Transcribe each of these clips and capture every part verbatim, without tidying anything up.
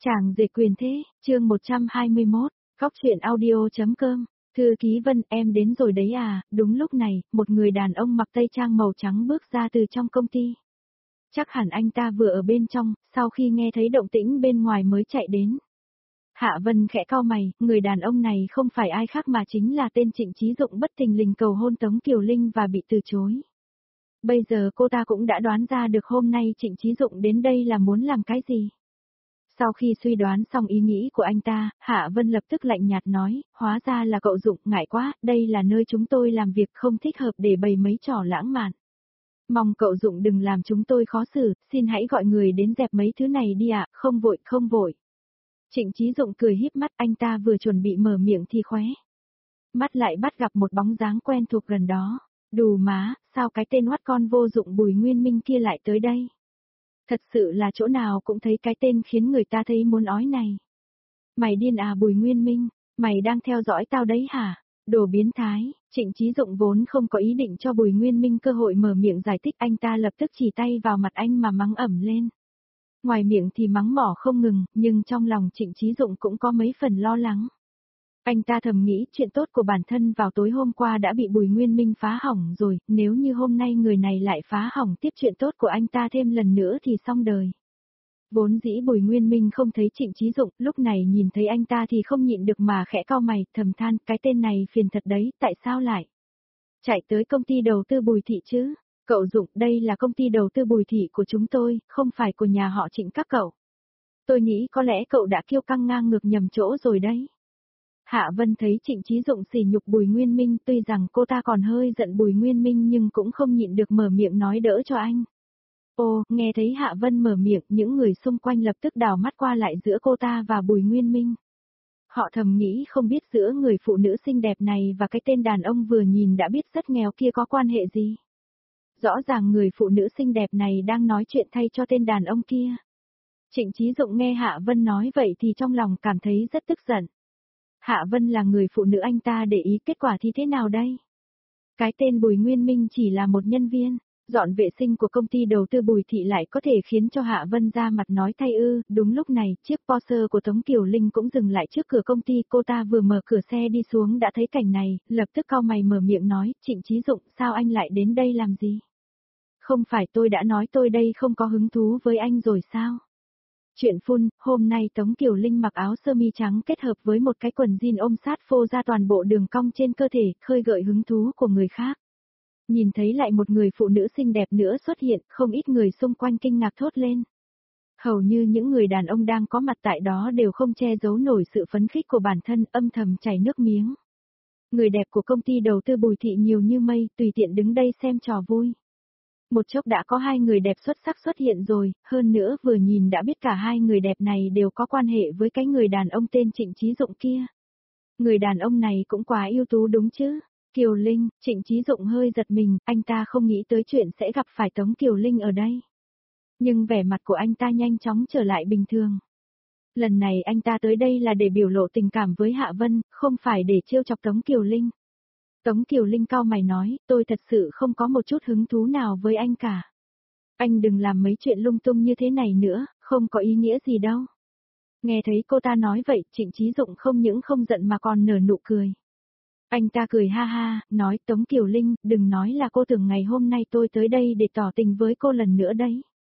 Chàng dệt quyền thế, chương một trăm hai mươi mốt, Góc truyện audio.com, thư ký Vân em đến rồi đấy à, đúng lúc này, một người đàn ông mặc tây trang màu trắng bước ra từ trong công ty. Chắc hẳn anh ta vừa ở bên trong, sau khi nghe thấy động tĩnh bên ngoài mới chạy đến. Hạ Vân khẽ cau mày, người đàn ông này không phải ai khác mà chính là tên Trịnh Chí Dụng bất thình lình cầu hôn Tống Kiều Linh và bị từ chối. Bây giờ cô ta cũng đã đoán ra được hôm nay Trịnh Chí Dụng đến đây là muốn làm cái gì. Sau khi suy đoán xong ý nghĩ của anh ta, Hạ Vân lập tức lạnh nhạt nói, hóa ra là cậu Dụng, ngại quá, đây là nơi chúng tôi làm việc không thích hợp để bày mấy trò lãng mạn. Mong cậu Dụng đừng làm chúng tôi khó xử, xin hãy gọi người đến dẹp mấy thứ này đi ạ, không vội, không vội. Trịnh Chí Dụng cười híp mắt, anh ta vừa chuẩn bị mở miệng thì khóe mắt lại bắt gặp một bóng dáng quen thuộc gần đó. Đù má, sao cái tên oắt con vô dụng Bùi Nguyên Minh kia lại tới đây? Thật sự là chỗ nào cũng thấy cái tên khiến người ta thấy muốn ói này. Mày điên à Bùi Nguyên Minh, mày đang theo dõi tao đấy hả? Đồ biến thái. Trịnh Chí Dụng vốn không có ý định cho Bùi Nguyên Minh cơ hội mở miệng giải thích, anh ta lập tức chỉ tay vào mặt anh mà mắng ẩm lên. Ngoài miệng thì mắng mỏ không ngừng, nhưng trong lòng Trịnh Chí Dụng cũng có mấy phần lo lắng. Anh ta thầm nghĩ chuyện tốt của bản thân vào tối hôm qua đã bị Bùi Nguyên Minh phá hỏng rồi, nếu như hôm nay người này lại phá hỏng tiếp chuyện tốt của anh ta thêm lần nữa thì xong đời. Vốn dĩ Bùi Nguyên Minh không thấy Trịnh Chí Dụng, lúc này nhìn thấy anh ta thì không nhịn được mà khẽ cau mày, thầm than, cái tên này phiền thật đấy, tại sao lại chạy tới công ty đầu tư Bùi Thị chứ? Cậu Dụng, đây là công ty đầu tư Bùi Thị của chúng tôi, không phải của nhà họ Trịnh các cậu. Tôi nghĩ có lẽ cậu đã kiêu căng ngang ngược nhầm chỗ rồi đấy. Hạ Vân thấy Trịnh Chí Dụng sỉ nhục Bùi Nguyên Minh, tuy rằng cô ta còn hơi giận Bùi Nguyên Minh nhưng cũng không nhịn được mở miệng nói đỡ cho anh. Ô, nghe thấy Hạ Vân mở miệng, những người xung quanh lập tức đảo mắt qua lại giữa cô ta và Bùi Nguyên Minh. Họ thầm nghĩ không biết giữa người phụ nữ xinh đẹp này và cái tên đàn ông vừa nhìn đã biết rất nghèo kia có quan hệ gì. Rõ ràng người phụ nữ xinh đẹp này đang nói chuyện thay cho tên đàn ông kia. Trịnh Chí Dụng nghe Hạ Vân nói vậy thì trong lòng cảm thấy rất tức giận. Hạ Vân là người phụ nữ anh ta để ý, kết quả thì thế nào đây? Cái tên Bùi Nguyên Minh chỉ là một nhân viên, dọn vệ sinh của công ty đầu tư Bùi Thị lại có thể khiến cho Hạ Vân ra mặt nói thay ư. Đúng lúc này, chiếc Porsche của Tống Kiều Linh cũng dừng lại trước cửa công ty, cô ta vừa mở cửa xe đi xuống đã thấy cảnh này, lập tức cau mày mở miệng nói, Trịnh Chí Dụng, sao anh lại đến đây làm gì? Không phải tôi đã nói tôi đây không có hứng thú với anh rồi sao? Chuyện phun, hôm nay Tống Kiều Linh mặc áo sơ mi trắng kết hợp với một cái quần jean ôm sát phô ra toàn bộ đường cong trên cơ thể, khơi gợi hứng thú của người khác. Nhìn thấy lại một người phụ nữ xinh đẹp nữa xuất hiện, không ít người xung quanh kinh ngạc thốt lên. Hầu như những người đàn ông đang có mặt tại đó đều không che giấu nổi sự phấn khích của bản thân, âm thầm chảy nước miếng. Người đẹp của công ty đầu tư Bùi Thị nhiều như mây, tùy tiện đứng đây xem trò vui. Một chốc đã có hai người đẹp xuất sắc xuất hiện rồi, hơn nữa vừa nhìn đã biết cả hai người đẹp này đều có quan hệ với cái người đàn ông tên Trịnh Chí Dụng kia. Người đàn ông này cũng quá ưu tú đúng chứ? Kiều Linh, Trịnh Chí Dụng hơi giật mình, anh ta không nghĩ tới chuyện sẽ gặp phải Tống Kiều Linh ở đây. Nhưng vẻ mặt của anh ta nhanh chóng trở lại bình thường. Lần này anh ta tới đây là để biểu lộ tình cảm với Hạ Vân, không phải để trêu chọc Tống Kiều Linh. Tống Kiều Linh cau mày nói, tôi thật sự không có một chút hứng thú nào với anh cả. Anh đừng làm mấy chuyện lung tung như thế này nữa, không có ý nghĩa gì đâu. Nghe thấy cô ta nói vậy, Trịnh Chí Dụng không những không giận mà còn nở nụ cười. Anh ta cười ha ha, nói Tống Kiều Linh, đừng nói là cô tưởng ngày hôm nay tôi tới đây để tỏ tình với cô lần nữa đấy.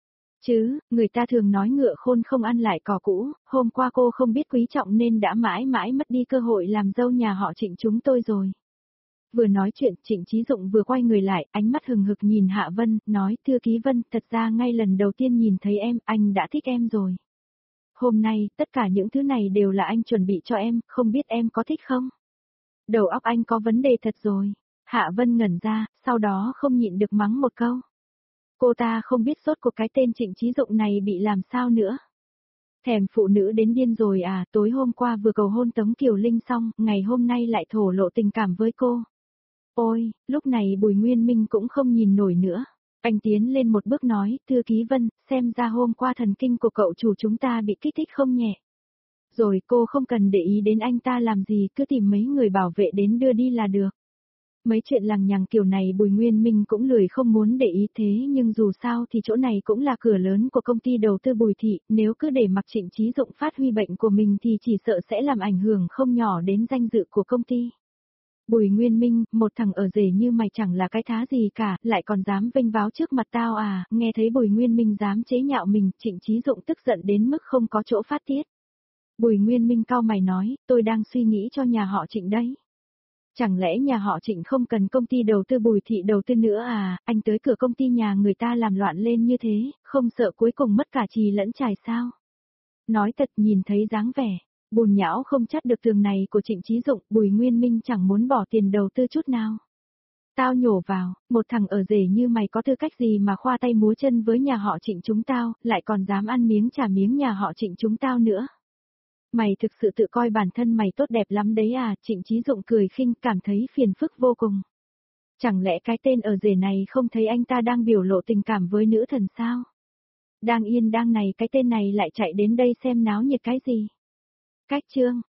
Chứ, người ta thường nói ngựa khôn không ăn lại cỏ cũ, hôm qua cô không biết quý trọng nên đã mãi mãi mất đi cơ hội làm dâu nhà họ Trịnh chúng tôi rồi. Vừa nói chuyện, Trịnh Chí Dụng vừa quay người lại, ánh mắt hừng hực nhìn Hạ Vân, nói, thư ký Vân, thật ra ngay lần đầu tiên nhìn thấy em, anh đã thích em rồi. Hôm nay, tất cả những thứ này đều là anh chuẩn bị cho em, không biết em có thích không? Đầu óc anh có vấn đề thật rồi. Hạ Vân ngẩn ra, sau đó không nhịn được mắng một câu. Cô ta không biết sốt của cái tên Trịnh Chí Dụng này bị làm sao nữa. Thèm phụ nữ đến điên rồi à, tối hôm qua vừa cầu hôn Tống Kiều Linh xong, ngày hôm nay lại thổ lộ tình cảm với cô. Ôi, lúc này Bùi Nguyên Minh cũng không nhìn nổi nữa. Anh tiến lên một bước nói, thư ký Vân, xem ra hôm qua thần kinh của cậu chủ chúng ta bị kích thích không nhẹ. Rồi cô không cần để ý đến anh ta làm gì, cứ tìm mấy người bảo vệ đến đưa đi là được. Mấy chuyện lằng nhằng kiểu này Bùi Nguyên Minh cũng lười không muốn để ý thế nhưng dù sao thì chỗ này cũng là cửa lớn của công ty đầu tư Bùi Thị, nếu cứ để mặc Trịnh Chí Dụng phát huy bệnh của mình thì chỉ sợ sẽ làm ảnh hưởng không nhỏ đến danh dự của công ty. Bùi Nguyên Minh, một thằng ở rể như mày chẳng là cái thá gì cả, lại còn dám vênh váo trước mặt tao à, nghe thấy Bùi Nguyên Minh dám chế nhạo mình, Trịnh Chí Dụng tức giận đến mức không có chỗ phát tiết. Bùi Nguyên Minh cau mày nói, tôi đang suy nghĩ cho nhà họ Trịnh đấy. Chẳng lẽ nhà họ Trịnh không cần công ty đầu tư Bùi Thị đầu tư nữa à, anh tới cửa công ty nhà người ta làm loạn lên như thế, không sợ cuối cùng mất cả chì lẫn chài sao? Nói thật nhìn thấy dáng vẻ, bùn nhão không chắt được tường này của Trịnh Chí Dụng, Bùi Nguyên Minh chẳng muốn bỏ tiền đầu tư chút nào. Tao nhổ vào, một thằng ở rể như mày có tư cách gì mà khoa tay múa chân với nhà họ Trịnh chúng tao, lại còn dám ăn miếng trả miếng nhà họ Trịnh chúng tao nữa. Mày thực sự tự coi bản thân mày tốt đẹp lắm đấy à, Trịnh Chí Dụng cười khinh cảm thấy phiền phức vô cùng. Chẳng lẽ cái tên ở rể này không thấy anh ta đang biểu lộ tình cảm với nữ thần sao? Đang yên đang này cái tên này lại chạy đến đây xem náo nhiệt cái gì? Cách chương